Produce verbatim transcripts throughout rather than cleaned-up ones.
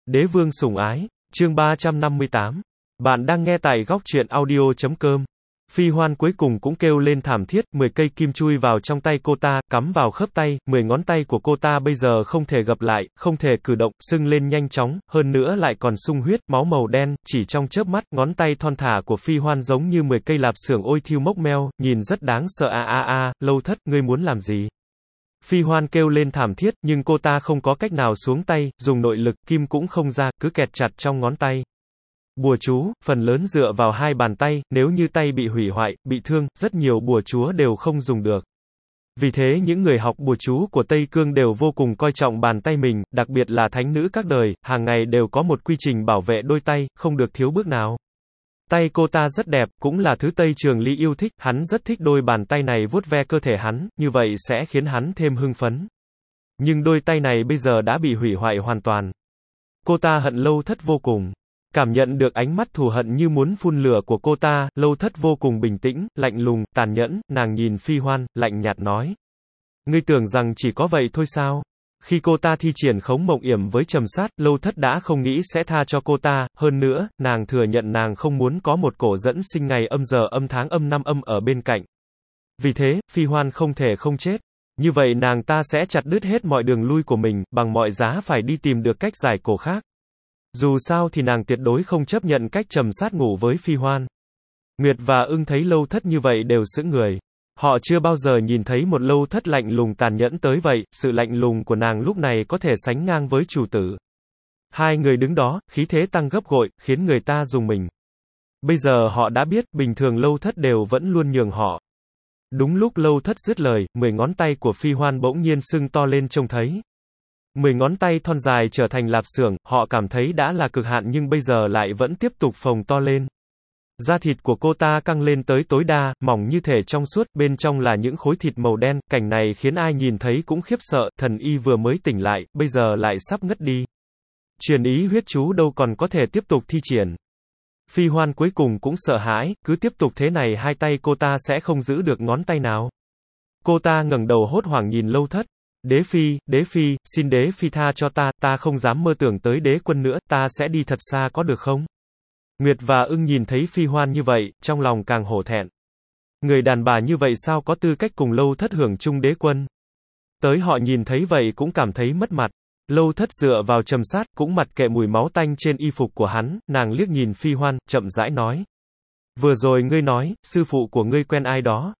Đế vương sủng ái, chương ba trăm năm mươi tám. Bạn đang nghe tại góc truyện audio chấm com. Phi Hoan cuối cùng cũng kêu lên thảm thiết, mười cây kim chui vào trong tay cô ta, cắm vào khớp tay, mười ngón tay của cô ta bây giờ không thể gập lại, không thể cử động, sưng lên nhanh chóng, hơn nữa lại còn sung huyết, máu màu đen, chỉ trong chớp mắt, ngón tay thon thả của Phi Hoan giống như mười cây lạp xưởng ôi thiêu mốc meo, nhìn rất đáng sợ a a a, Lâu Thất, ngươi muốn làm gì? Phi Hoan kêu lên thảm thiết, nhưng cô ta không có cách nào xuống tay, dùng nội lực, kim cũng không ra, cứ kẹt chặt trong ngón tay. Bùa chú, phần lớn dựa vào hai bàn tay, nếu như tay bị hủy hoại, bị thương, rất nhiều bùa chúa đều không dùng được. Vì thế những người học bùa chú của Tây Cương đều vô cùng coi trọng bàn tay mình, đặc biệt là thánh nữ các đời, hàng ngày đều có một quy trình bảo vệ đôi tay, không được thiếu bước nào. Tay cô ta rất đẹp, cũng là thứ Tây Trường Ly yêu thích, hắn rất thích đôi bàn tay này vuốt ve cơ thể hắn, như vậy sẽ khiến hắn thêm hưng phấn. Nhưng đôi tay này bây giờ đã bị hủy hoại hoàn toàn. Cô ta hận Lâu Thất vô cùng. Cảm nhận được ánh mắt thù hận như muốn phun lửa của cô ta, Lâu Thất vô cùng bình tĩnh, lạnh lùng, tàn nhẫn, nàng nhìn Phi Hoan, lạnh nhạt nói. Ngươi tưởng rằng chỉ có vậy thôi sao? Khi cô ta thi triển khống mộng yểm với trầm sát, Lâu Thất đã không nghĩ sẽ tha cho cô ta, hơn nữa, nàng thừa nhận nàng không muốn có một cổ dẫn sinh ngày âm giờ âm tháng âm năm âm ở bên cạnh. Vì thế, Phi Hoan không thể không chết. Như vậy nàng ta sẽ chặt đứt hết mọi đường lui của mình, bằng mọi giá phải đi tìm được cách giải cổ khác. Dù sao thì nàng tuyệt đối không chấp nhận cách trầm sát ngủ với Phi Hoan. Nguyệt và Ưng thấy Lâu Thất như vậy đều sững người. Họ chưa bao giờ nhìn thấy một Lâu Thất lạnh lùng tàn nhẫn tới vậy, sự lạnh lùng của nàng lúc này có thể sánh ngang với chủ tử. Hai người đứng đó, khí thế tăng gấp gội, khiến người ta rùng mình. Bây giờ họ đã biết, bình thường Lâu Thất đều vẫn luôn nhường họ. Đúng lúc Lâu Thất dứt lời, mười ngón tay của Phi Hoan bỗng nhiên sưng to lên trông thấy. Mười ngón tay thon dài trở thành lạp xưởng, họ cảm thấy đã là cực hạn nhưng bây giờ lại vẫn tiếp tục phồng to lên. Da thịt của cô ta căng lên tới tối đa, mỏng như thể trong suốt, bên trong là những khối thịt màu đen, cảnh này khiến ai nhìn thấy cũng khiếp sợ, thần y vừa mới tỉnh lại, bây giờ lại sắp ngất đi. Truyền ý huyết chú đâu còn có thể tiếp tục thi triển. Phi Hoan cuối cùng cũng sợ hãi, cứ tiếp tục thế này hai tay cô ta sẽ không giữ được ngón tay nào. Cô ta ngẩng đầu hốt hoảng nhìn Lâu Thất. Đế Phi, Đế Phi, xin Đế Phi tha cho ta, ta không dám mơ tưởng tới đế quân nữa, ta sẽ đi thật xa có được không? Nguyệt và Ưng nhìn thấy Phi Hoan như vậy, trong lòng càng hổ thẹn. Người đàn bà như vậy sao có tư cách cùng Lâu Thất hưởng chung đế quân? Tới họ nhìn thấy vậy cũng cảm thấy mất mặt. Lâu Thất dựa vào trầm sát, cũng mặc kệ mùi máu tanh trên y phục của hắn, nàng liếc nhìn Phi Hoan, chậm rãi nói. Vừa rồi ngươi nói, sư phụ của ngươi quen ai đó?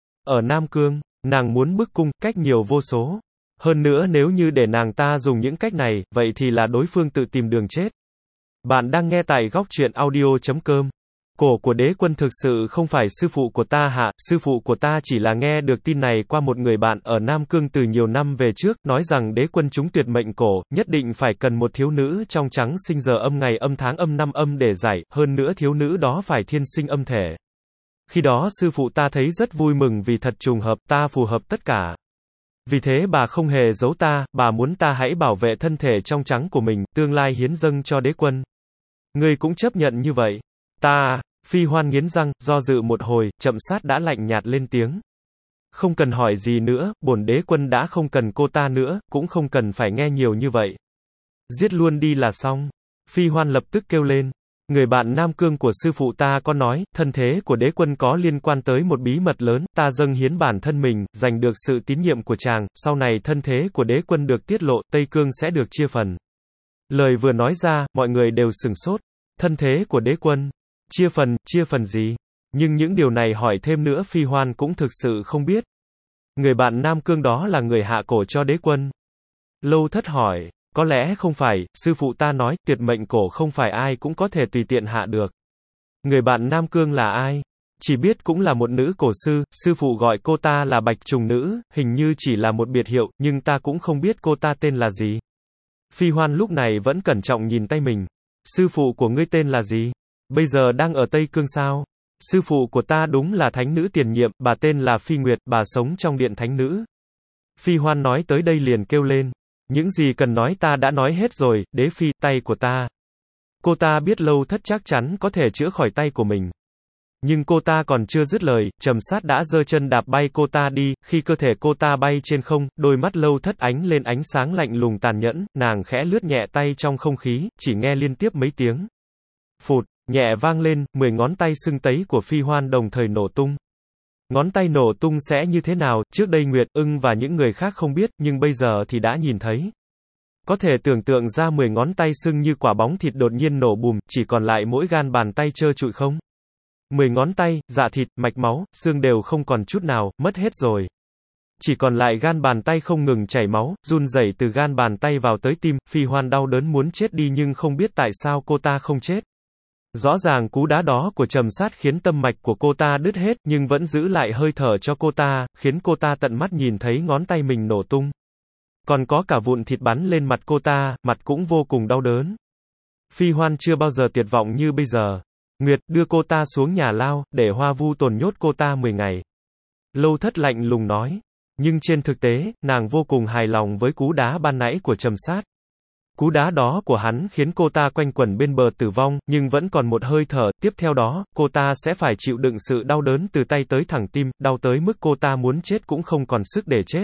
Ở Nam Cương, nàng muốn bức cung, cách nhiều vô số. Hơn nữa nếu như để nàng ta dùng những cách này, vậy thì là đối phương tự tìm đường chết. Bạn đang nghe tại góc truyện audio chấm com. Cổ của đế quân thực sự không phải sư phụ của ta hạ, sư phụ của ta chỉ là nghe được tin này qua một người bạn ở Nam Cương từ nhiều năm về trước, nói rằng đế quân chúng tuyệt mệnh cổ, nhất định phải cần một thiếu nữ trong trắng sinh giờ âm ngày âm tháng âm năm âm để giải, hơn nữa thiếu nữ đó phải thiên sinh âm thể. Khi đó sư phụ ta thấy rất vui mừng vì thật trùng hợp, ta phù hợp tất cả. Vì thế bà không hề giấu ta, bà muốn ta hãy bảo vệ thân thể trong trắng của mình, tương lai hiến dâng cho đế quân. Ngươi cũng chấp nhận như vậy. Ta, Phi Hoan nghiến răng, do dự một hồi, chậm sát đã lạnh nhạt lên tiếng. Không cần hỏi gì nữa, bổn đế quân đã không cần cô ta nữa, cũng không cần phải nghe nhiều như vậy. Giết luôn đi là xong. Phi Hoan lập tức kêu lên. Người bạn Nam Cương của sư phụ ta có nói, thân thế của đế quân có liên quan tới một bí mật lớn, ta dâng hiến bản thân mình, giành được sự tín nhiệm của chàng, sau này thân thế của đế quân được tiết lộ, Tây Cương sẽ được chia phần. Lời vừa nói ra, mọi người đều sửng sốt. Thân thế của đế quân? Chia phần, chia phần gì? Nhưng những điều này hỏi thêm nữa Phi Hoan cũng thực sự không biết. Người bạn Nam Cương đó là người hạ cổ cho đế quân. Lâu Thất hỏi. Có lẽ không phải, sư phụ ta nói, tuyệt mệnh cổ không phải ai cũng có thể tùy tiện hạ được. Người bạn Nam Cương là ai? Chỉ biết cũng là một nữ cổ sư, sư phụ gọi cô ta là Bạch Trùng Nữ, hình như chỉ là một biệt hiệu, nhưng ta cũng không biết cô ta tên là gì. Phi Hoan lúc này vẫn cẩn trọng nhìn tay mình. Sư phụ của ngươi tên là gì? Bây giờ đang ở Tây Cương sao? Sư phụ của ta đúng là thánh nữ tiền nhiệm, bà tên là Phi Nguyệt, bà sống trong điện thánh nữ. Phi Hoan nói tới đây liền kêu lên. Những gì cần nói ta đã nói hết rồi, Đế Phi, tay của ta. Cô ta biết Lâu Thất chắc chắn có thể chữa khỏi tay của mình. Nhưng cô ta còn chưa dứt lời, Trầm Sát đã giơ chân đạp bay cô ta đi, khi cơ thể cô ta bay trên không, đôi mắt Lâu Thất ánh lên ánh sáng lạnh lùng tàn nhẫn, nàng khẽ lướt nhẹ tay trong không khí, chỉ nghe liên tiếp mấy tiếng phụt, nhẹ vang lên, mười ngón tay sưng tấy của Phi Hoan đồng thời nổ tung. Ngón tay nổ tung sẽ như thế nào, trước đây Nguyệt Ưng và những người khác không biết, nhưng bây giờ thì đã nhìn thấy. Có thể tưởng tượng ra mười ngón tay sưng như quả bóng thịt đột nhiên nổ bùm, chỉ còn lại mỗi gan bàn tay trơ trụi không? Mười ngón tay, dạ thịt, mạch máu, xương đều không còn chút nào, mất hết rồi. Chỉ còn lại gan bàn tay không ngừng chảy máu, run rẩy từ gan bàn tay vào tới tim, Phi Hoan đau đớn muốn chết đi nhưng không biết tại sao cô ta không chết. Rõ ràng cú đá đó của Trầm Sát khiến tâm mạch của cô ta đứt hết, nhưng vẫn giữ lại hơi thở cho cô ta, khiến cô ta tận mắt nhìn thấy ngón tay mình nổ tung. Còn có cả vụn thịt bắn lên mặt cô ta, mặt cũng vô cùng đau đớn. Phi Hoan chưa bao giờ tuyệt vọng như bây giờ. Nguyệt, đưa cô ta xuống nhà lao, để Hoa Vu Tồn nhốt cô ta mười ngày. Lâu Thất lạnh lùng nói. Nhưng trên thực tế, nàng vô cùng hài lòng với cú đá ban nãy của Trầm Sát. Cú đá đó của hắn khiến cô ta quanh quẩn bên bờ tử vong, nhưng vẫn còn một hơi thở, tiếp theo đó, cô ta sẽ phải chịu đựng sự đau đớn từ tay tới thẳng tim, đau tới mức cô ta muốn chết cũng không còn sức để chết.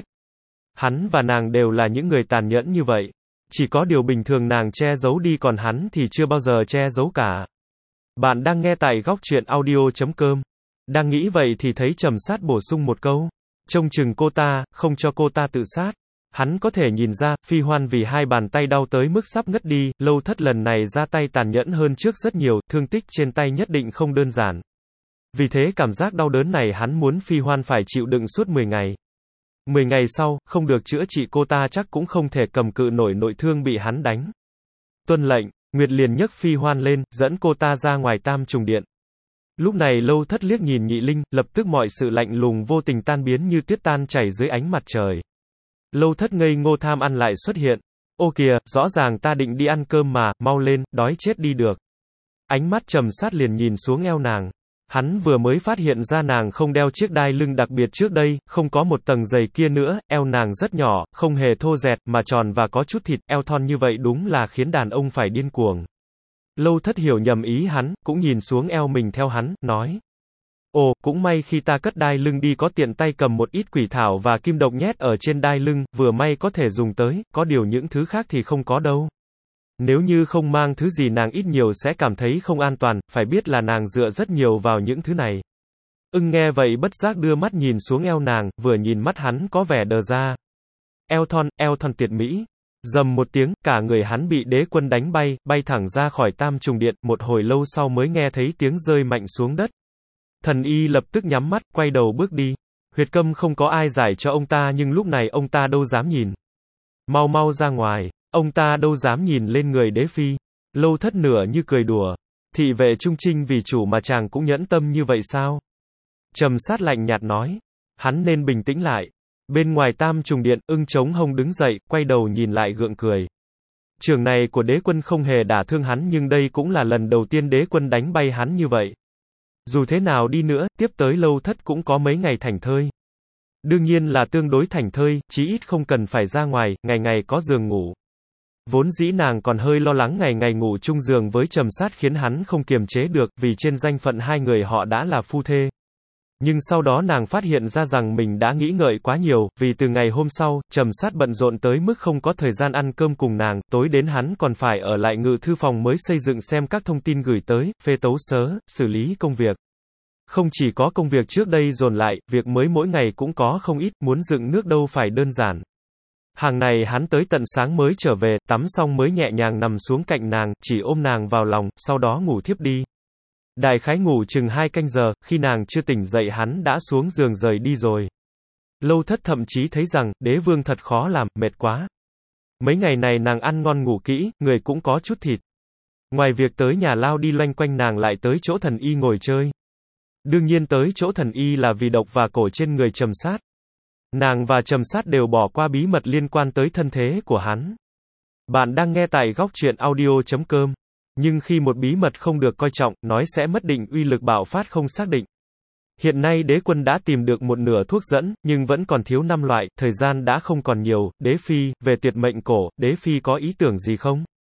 Hắn và nàng đều là những người tàn nhẫn như vậy. Chỉ có điều bình thường nàng che giấu đi còn hắn thì chưa bao giờ che giấu cả. Bạn đang nghe tại góc truyện audio chấm com. Đang nghĩ vậy thì thấy Trầm Sát bổ sung một câu. Trông chừng cô ta, không cho cô ta tự sát. Hắn có thể nhìn ra, Phi Hoan vì hai bàn tay đau tới mức sắp ngất đi, Lâu Thất lần này ra tay tàn nhẫn hơn trước rất nhiều, thương tích trên tay nhất định không đơn giản. Vì thế cảm giác đau đớn này hắn muốn Phi Hoan phải chịu đựng suốt mười ngày. mười ngày sau, không được chữa trị cô ta chắc cũng không thể cầm cự nổi nội thương bị hắn đánh. Tuân lệnh, Nguyệt liền nhấc Phi Hoan lên, dẫn cô ta ra ngoài Tam Trùng Điện. Lúc này Lâu Thất liếc nhìn Nhị Linh, lập tức mọi sự lạnh lùng vô tình tan biến như tuyết tan chảy dưới ánh mặt trời. Lâu Thất ngây ngô tham ăn lại xuất hiện. Ô kìa, rõ ràng ta định đi ăn cơm mà, mau lên, đói chết đi được. Ánh mắt Trầm Sát liền nhìn xuống eo nàng. Hắn vừa mới phát hiện ra nàng không đeo chiếc đai lưng đặc biệt trước đây, không có một tầng giày kia nữa, eo nàng rất nhỏ, không hề thô dẹt, mà tròn và có chút thịt, eo thon như vậy đúng là khiến đàn ông phải điên cuồng. Lâu Thất hiểu nhầm ý hắn, cũng nhìn xuống eo mình theo hắn, nói. Ồ, cũng may khi ta cất đai lưng đi có tiện tay cầm một ít quỷ thảo và kim độc nhét ở trên đai lưng, vừa may có thể dùng tới, có điều những thứ khác thì không có đâu. Nếu như không mang thứ gì nàng ít nhiều sẽ cảm thấy không an toàn, phải biết là nàng dựa rất nhiều vào những thứ này. Ưng nghe vậy bất giác đưa mắt nhìn xuống eo nàng, vừa nhìn mắt hắn có vẻ đờ ra. Eo thon, eo thon tuyệt mỹ. Dầm một tiếng, cả người hắn bị Đế Quân đánh bay, bay thẳng ra khỏi Tam Trùng Điện, một hồi lâu sau mới nghe thấy tiếng rơi mạnh xuống đất. Thần y lập tức nhắm mắt, quay đầu bước đi. Huyệt câm không có ai giải cho ông ta nhưng lúc này ông ta đâu dám nhìn. Mau mau ra ngoài, ông ta đâu dám nhìn lên người Đế Phi. Lâu Thất nửa như cười đùa. Thị vệ trung trinh vì chủ mà chàng cũng nhẫn tâm như vậy sao? Trầm Sát lạnh nhạt nói. Hắn nên bình tĩnh lại. Bên ngoài Tam Trùng Điện, Ưng chống hông đứng dậy, quay đầu nhìn lại gượng cười. Trường này của Đế Quân không hề đả thương hắn nhưng đây cũng là lần đầu tiên Đế Quân đánh bay hắn như vậy. Dù thế nào đi nữa, tiếp tới Lâu Thất cũng có mấy ngày thảnh thơi. Đương nhiên là tương đối thảnh thơi, chí ít không cần phải ra ngoài, ngày ngày có giường ngủ. Vốn dĩ nàng còn hơi lo lắng ngày ngày ngủ chung giường với Trầm Sát khiến hắn không kiềm chế được, vì trên danh phận hai người họ đã là phu thê. Nhưng sau đó nàng phát hiện ra rằng mình đã nghĩ ngợi quá nhiều, vì từ ngày hôm sau, Trầm Sát bận rộn tới mức không có thời gian ăn cơm cùng nàng, tối đến hắn còn phải ở lại ngự thư phòng mới xây dựng xem các thông tin gửi tới, phê tấu sớ, xử lý công việc. Không chỉ có công việc trước đây dồn lại, việc mới mỗi ngày cũng có không ít, muốn dựng nước đâu phải đơn giản. Hàng này hắn tới tận sáng mới trở về, tắm xong mới nhẹ nhàng nằm xuống cạnh nàng, chỉ ôm nàng vào lòng, sau đó ngủ thiếp đi. Đại khái ngủ chừng hai canh giờ, khi nàng chưa tỉnh dậy hắn đã xuống giường rời đi rồi. Lâu Thất thậm chí thấy rằng, Đế Vương thật khó làm, mệt quá. Mấy ngày này nàng ăn ngon ngủ kỹ, người cũng có chút thịt. Ngoài việc tới nhà lao đi loanh quanh nàng lại tới chỗ thần y ngồi chơi. Đương nhiên tới chỗ thần y là vì độc và cổ trên người Trầm Sát. Nàng và Trầm Sát đều bỏ qua bí mật liên quan tới thân thế của hắn. Bạn đang nghe tại góc truyện audio chấm com. Nhưng khi một bí mật không được coi trọng, nói sẽ mất định uy lực bạo phát không xác định. Hiện nay Đế Quân đã tìm được một nửa thuốc dẫn, nhưng vẫn còn thiếu năm loại, thời gian đã không còn nhiều. Đế Phi, về tuyệt mệnh cổ, Đế Phi có ý tưởng gì không?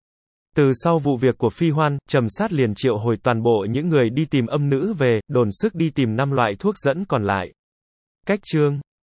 Từ sau vụ việc của Phi Hoan, Trầm Sát liền triệu hồi toàn bộ những người đi tìm âm nữ về, đồn sức đi tìm năm loại thuốc dẫn còn lại. Cách chương